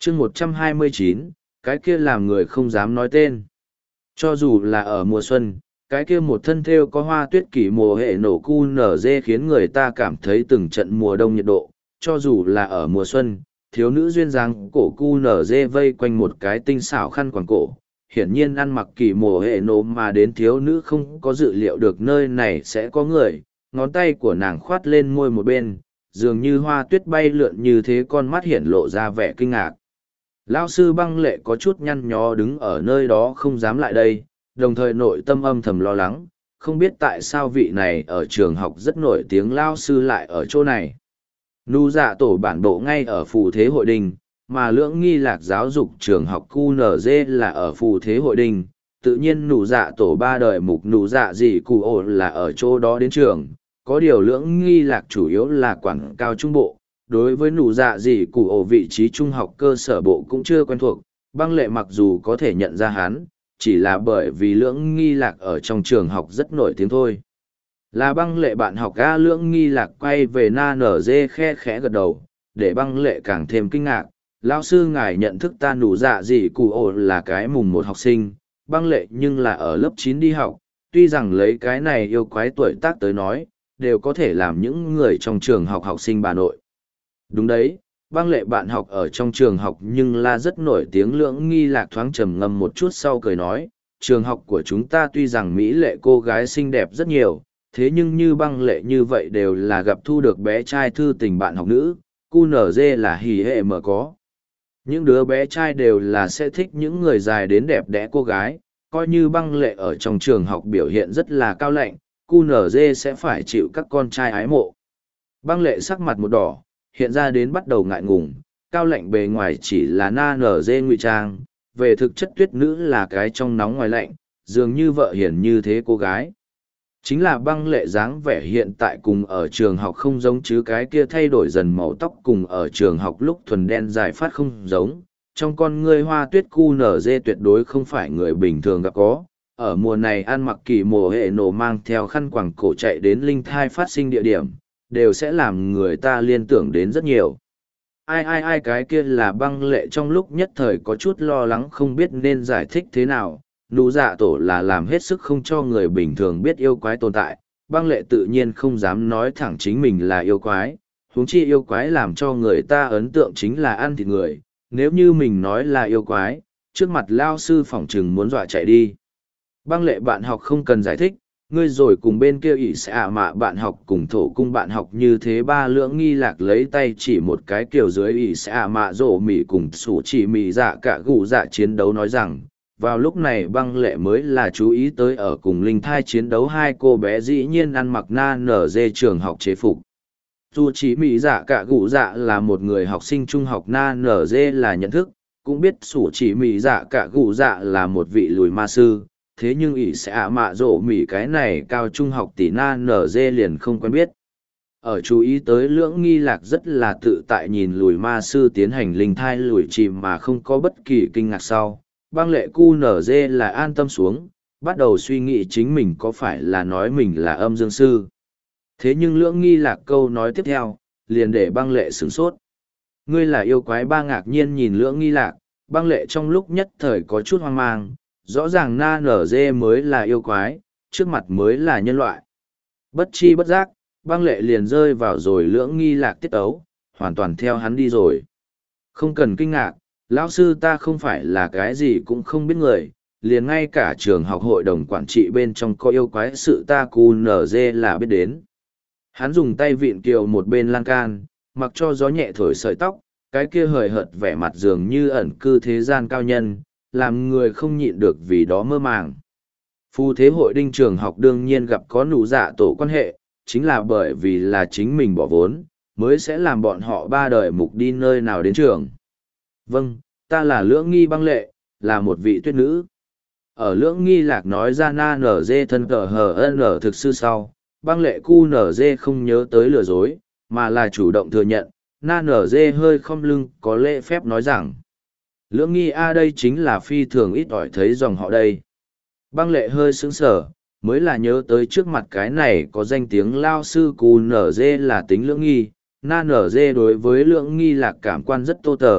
chương 129, cái kia làm người không dám nói tên. Cho dù là ở mùa xuân, cái kia một thân thêu có hoa tuyết kỷ mùa hệ nổ cu nở dê khiến người ta cảm thấy từng trận mùa đông nhiệt độ. Cho dù là ở mùa xuân, thiếu nữ duyên dáng cổ cu nở dê vây quanh một cái tinh xảo khăn quàng cổ. Hiển nhiên ăn mặc kỷ mùa hệ nổ mà đến thiếu nữ không có dự liệu được nơi này sẽ có người. Ngón tay của nàng khoát lên môi một bên, dường như hoa tuyết bay lượn như thế, con mắt hiển lộ ra vẻ kinh ngạc. Lão sư Băng Lệ có chút nhăn nhó đứng ở nơi đó không dám lại đây, đồng thời nội tâm âm thầm lo lắng, không biết tại sao vị này ở trường học rất nổi tiếng lão sư lại ở chỗ này. Nụ dạ tổ bản bộ ngay ở phù thế hội đình, mà lưỡng nghi lạc giáo dục trường học QNZ là ở phù thế hội đình, tự nhiên nụ dạ tổ ba đời mục nụ dạ gì cụ ổ là ở chỗ đó đến trường, có điều lưỡng nghi lạc chủ yếu là quảng cao trung bộ. Đối với nụ dạ gì cụ ổ vị trí trung học cơ sở bộ cũng chưa quen thuộc, Băng Lệ mặc dù có thể nhận ra hắn, chỉ là bởi vì lưỡng nghi lạc ở trong trường học rất nổi tiếng thôi. Là Băng Lệ bạn học ga lưỡng nghi lạc quay về na nở dê khe khẽ gật đầu, để Băng Lệ càng thêm kinh ngạc. Lão sư ngài nhận thức ta nụ dạ gì cụ ổ là cái mùng một học sinh, Băng Lệ nhưng là ở lớp 9 đi học, tuy rằng lấy cái này yêu quái tuổi tác tới nói, đều có thể làm những người trong trường học học sinh bà nội. Đúng đấy, Băng Lệ bạn học ở trong trường học nhưng là rất nổi tiếng. Lưỡng nghi lạc thoáng trầm ngâm một chút sau cười nói, trường học của chúng ta tuy rằng mỹ lệ cô gái xinh đẹp rất nhiều, thế nhưng như Băng Lệ như vậy đều là gặp thu được bé trai thư tình bạn học nữ, QNZ là hỉ hệ mở có. Những đứa bé trai đều là sẽ thích những người dài đến đẹp đẽ cô gái, coi như Băng Lệ ở trong trường học biểu hiện rất là cao lạnh, QNZ sẽ phải chịu các con trai ái mộ. Băng Lệ sắc mặt một đỏ, hiện ra đến bắt đầu ngại ngùng, cao lạnh bề ngoài chỉ là na nở dê ngụy trang, về thực chất tuyết nữ là cái trong nóng ngoài lạnh, dường như vợ hiển như thế cô gái. Chính là Băng Lệ dáng vẻ hiện tại cùng ở trường học không giống, chứ cái kia thay đổi dần màu tóc cùng ở trường học lúc thuần đen dài phát không giống. Trong con ngươi hoa tuyết cu nở dê tuyệt đối không phải người bình thường gặp có. Ở mùa này ăn mặc kỳ mùa hệ nổ mang theo khăn quàng cổ chạy đến linh thai phát sinh địa điểm, đều sẽ làm người ta liên tưởng đến rất nhiều. Ai cái kia là Băng Lệ trong lúc nhất thời có chút lo lắng không biết nên giải thích thế nào. Nụ dạ tổ là làm hết sức không cho người bình thường biết yêu quái tồn tại, Băng Lệ tự nhiên không dám nói thẳng chính mình là yêu quái, huống chi yêu quái làm cho người ta ấn tượng chính là ăn thịt người, nếu như mình nói là yêu quái, trước mặt lao sư phỏng chừng muốn dọa chạy đi. Băng Lệ bạn học không cần giải thích, ngươi rồi cùng bên kia ỷ xạ mạ bạn học cùng thổ cung bạn học như thế. Ba lưỡng nghi lạc lấy tay chỉ một cái kiểu dưới ỷ xạ mạ rổ mỉ cùng sủ chỉ mỉ dạ cả gù dạ chiến đấu, nói rằng vào lúc này Băng Lệ mới là chú ý tới ở cùng linh thai chiến đấu hai cô bé dĩ nhiên ăn mặc na nở dê trường học chế phục. Dù chỉ mỉ dạ cả gù dạ là một người học sinh trung học, na nở dê là nhận thức, cũng biết sủ chỉ mỉ dạ cả gù dạ là một vị lùi ma sư. Thế nhưng ỷ sẽ mạ rộ mỉ cái này cao trung học tỷ na nở dê liền không quen biết. Ở chú ý tới lưỡng nghi lạc rất là tự tại nhìn lùi ma sư tiến hành linh thai lùi chìm mà không có bất kỳ kinh ngạc sau, Băng Lệ cu nở dê là an tâm xuống, bắt đầu suy nghĩ chính mình có phải là nói mình là âm dương sư. Thế nhưng lưỡng nghi lạc câu nói tiếp theo, liền để Băng Lệ sửng sốt. Ngươi là yêu quái? Ba ngạc nhiên nhìn lưỡng nghi lạc, Băng Lệ trong lúc nhất thời có chút hoang mang. Rõ ràng na nở dê mới là yêu quái, trước mặt mới là nhân loại. Bất chi bất giác, Băng Lệ liền rơi vào rồi lưỡng nghi lạc tiết ấu, hoàn toàn theo hắn đi rồi. Không cần kinh ngạc, lão sư ta không phải là cái gì cũng không biết người, liền ngay cả trường học hội đồng quản trị bên trong có yêu quái sự ta cu nở dê là biết đến. Hắn dùng tay vịn kiều một bên lan can, mặc cho gió nhẹ thổi sợi tóc, cái kia hời hợt vẻ mặt dường như ẩn cư thế gian cao nhân, làm người không nhịn được vì đó mơ màng. Phù thế hội đinh trường học đương nhiên gặp có nụ dạ tổ quan hệ, chính là bởi vì là chính mình bỏ vốn, mới sẽ làm bọn họ ba đời mục đi nơi nào đến trường. Vâng, ta là lưỡng nghi Băng Lệ, là một vị tuyết nữ. Ở lưỡng nghi lạc nói ra na nở dê thân cờ hờ nở thực sư sau, Băng Lệ cu nở dê không nhớ tới lừa dối, mà là chủ động thừa nhận. Na nở dê hơi khom lưng có lễ phép nói rằng, lưỡng nghi a đây chính là phi thường ít ỏi thấy dòng họ đây. Băng Lệ hơi sững sờ, mới là nhớ tới trước mặt cái này có danh tiếng lao sư cù nở dê là tính lưỡng nghi. Na nở dê đối với lưỡng nghi lạc cảm quan rất tô tờ,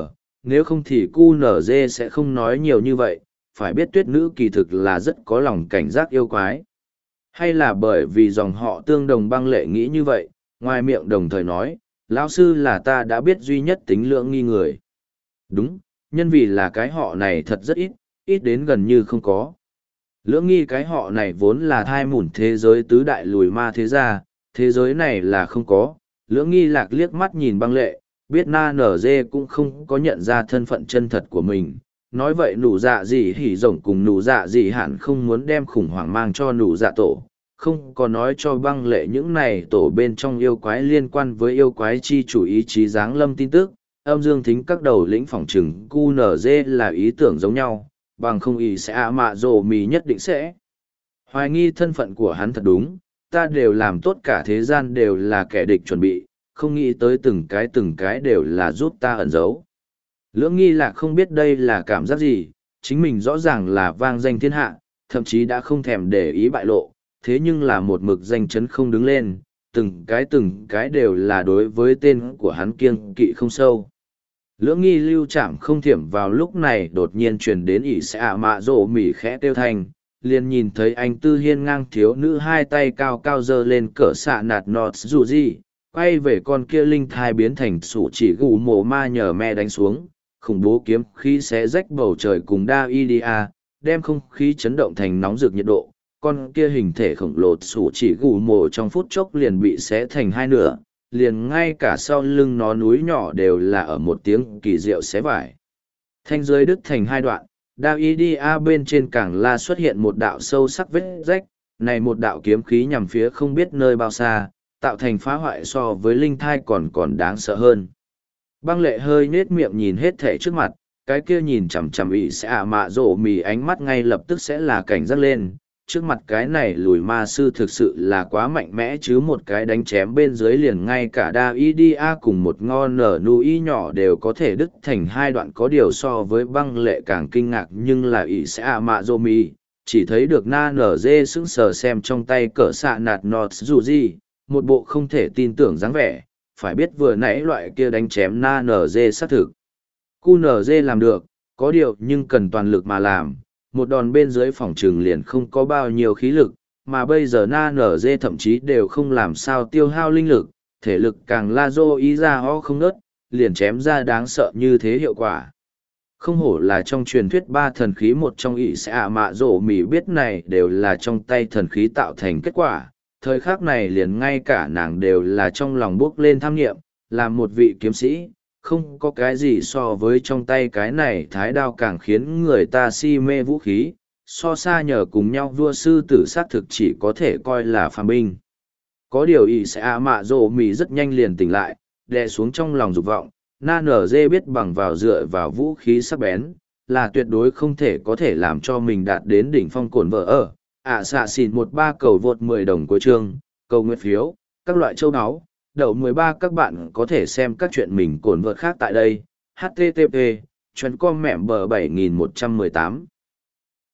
nếu không thì cu nở dê sẽ không nói nhiều như vậy, phải biết tuyết nữ kỳ thực là rất có lòng cảnh giác yêu quái. Hay là bởi vì dòng họ tương đồng băng lệ nghĩ như vậy, ngoài miệng đồng thời nói, lão sư là ta đã biết duy nhất tính lưỡng nghi người. Đúng, nhân vì là cái họ này thật rất ít, ít đến gần như không có. Lưỡng nghi cái họ này vốn là thai mủn thế giới tứ đại lùi ma thế gia, thế giới này là không có. Lưỡng nghi lạc liếc mắt nhìn băng lệ, biết na nở dê cũng không có nhận ra thân phận chân thật của mình. Nói vậy nụ dạ gì hỉ rồng cùng nụ dạ gì hẳn không muốn đem khủng hoảng mang cho nụ dạ tổ. Không có nói cho băng lệ những này tổ bên trong yêu quái liên quan với yêu quái chi chủ ý chí giáng lâm tin tức. Âm dương thính các đầu lĩnh phỏng trừng cu nở dê là ý tưởng giống nhau, bằng không ý sẽ ạ mạ rồ mì nhất định sẽ. Hoài nghi thân phận của hắn thật đúng, ta đều làm tốt cả thế gian đều là kẻ địch chuẩn bị, không nghĩ tới từng cái đều là giúp ta ẩn giấu. Lưỡng nghi là không biết đây là cảm giác gì, chính mình rõ ràng là vang danh thiên hạ, thậm chí đã không thèm để ý bại lộ, thế nhưng là một mực danh chấn không đứng lên, từng cái đều là đối với tên của hắn kiêng kỵ không sâu. Lưỡng nghi lưu chạm không thiểm vào lúc này đột nhiên truyền đến ỷ sẽ ạ mạ rộ mỉ khẽ tiêu thành, liền nhìn thấy anh tư hiên ngang thiếu nữ hai tay cao cao giơ lên cỡ xạ nạt nọt dù gì, quay về con kia linh thai biến thành sủ chỉ gù mồ ma nhờ me đánh xuống, khủng bố kiếm khí xé rách bầu trời cùng đa idia, đem không khí chấn động thành nóng rực nhiệt độ, con kia hình thể khổng lồ sủ chỉ gù mồ trong phút chốc liền bị xé thành hai nửa, liền ngay cả sau lưng nó núi nhỏ đều là ở một tiếng kỳ diệu xé vải. Thanh dưới đứt thành hai đoạn, đao Idia bên trên càng la xuất hiện một đạo sâu sắc vết rách, này một đạo kiếm khí nhằm phía không biết nơi bao xa, tạo thành phá hoại so với linh thai còn đáng sợ hơn. Băng lệ hơi nết miệng nhìn hết thể trước mặt, cái kia nhìn chằm chằm ỉ sẽ ạ mạ rộ mì ánh mắt ngay lập tức sẽ là cảnh giác lên. Trước mặt cái này lùi ma sư thực sự là quá mạnh mẽ chứ một cái đánh chém bên dưới liền ngay cả đa idia cùng một ngon nở nui nhỏ đều có thể đứt thành hai đoạn, có điều so với băng lệ càng kinh ngạc nhưng là ỷ sẽ ạ mạ rô mi chỉ thấy được na nở dê sững sờ xem trong tay cỡ xạ nạt nọt dù gì, một bộ không thể tin tưởng dáng vẻ, phải biết vừa nãy loại kia đánh chém na nở dê xác thực cu nở dê làm được, có điều nhưng cần toàn lực mà làm, một đòn bên dưới phòng trường liền không có bao nhiêu khí lực, mà bây giờ na nở dê thậm chí đều không làm sao tiêu hao linh lực, thể lực càng la dô ý ra ho không nớt, liền chém ra đáng sợ như thế hiệu quả. Không hổ là trong truyền thuyết ba thần khí một trong ỷ sẽ ạ mạ rổ mỉ biết này đều là trong tay thần khí tạo thành kết quả, thời khắc này liền ngay cả nàng đều là trong lòng bước lên tham nghiệm, làm một vị kiếm sĩ. Không có cái gì so với trong tay cái này thái đao càng khiến người ta si mê vũ khí, so xa nhờ cùng nhau vua sư tử xác thực chỉ có thể coi là phàm binh. Có điều ý sẽ ạ mạ rồ mì rất nhanh liền tỉnh lại, đè xuống trong lòng dục vọng, na nở dê biết bằng vào dựa vào vũ khí sắc bén, là tuyệt đối không thể có thể làm cho mình đạt đến đỉnh phong cồn vợ ở. Xạ xìn 13 cầu vượt 10 đồng cuối chương, cầu nguyện phiếu, các loại châu áo. Đậu 13 các bạn có thể xem các chuyện mình cồn vợt khác tại đây. http://com mẹm bờ 7118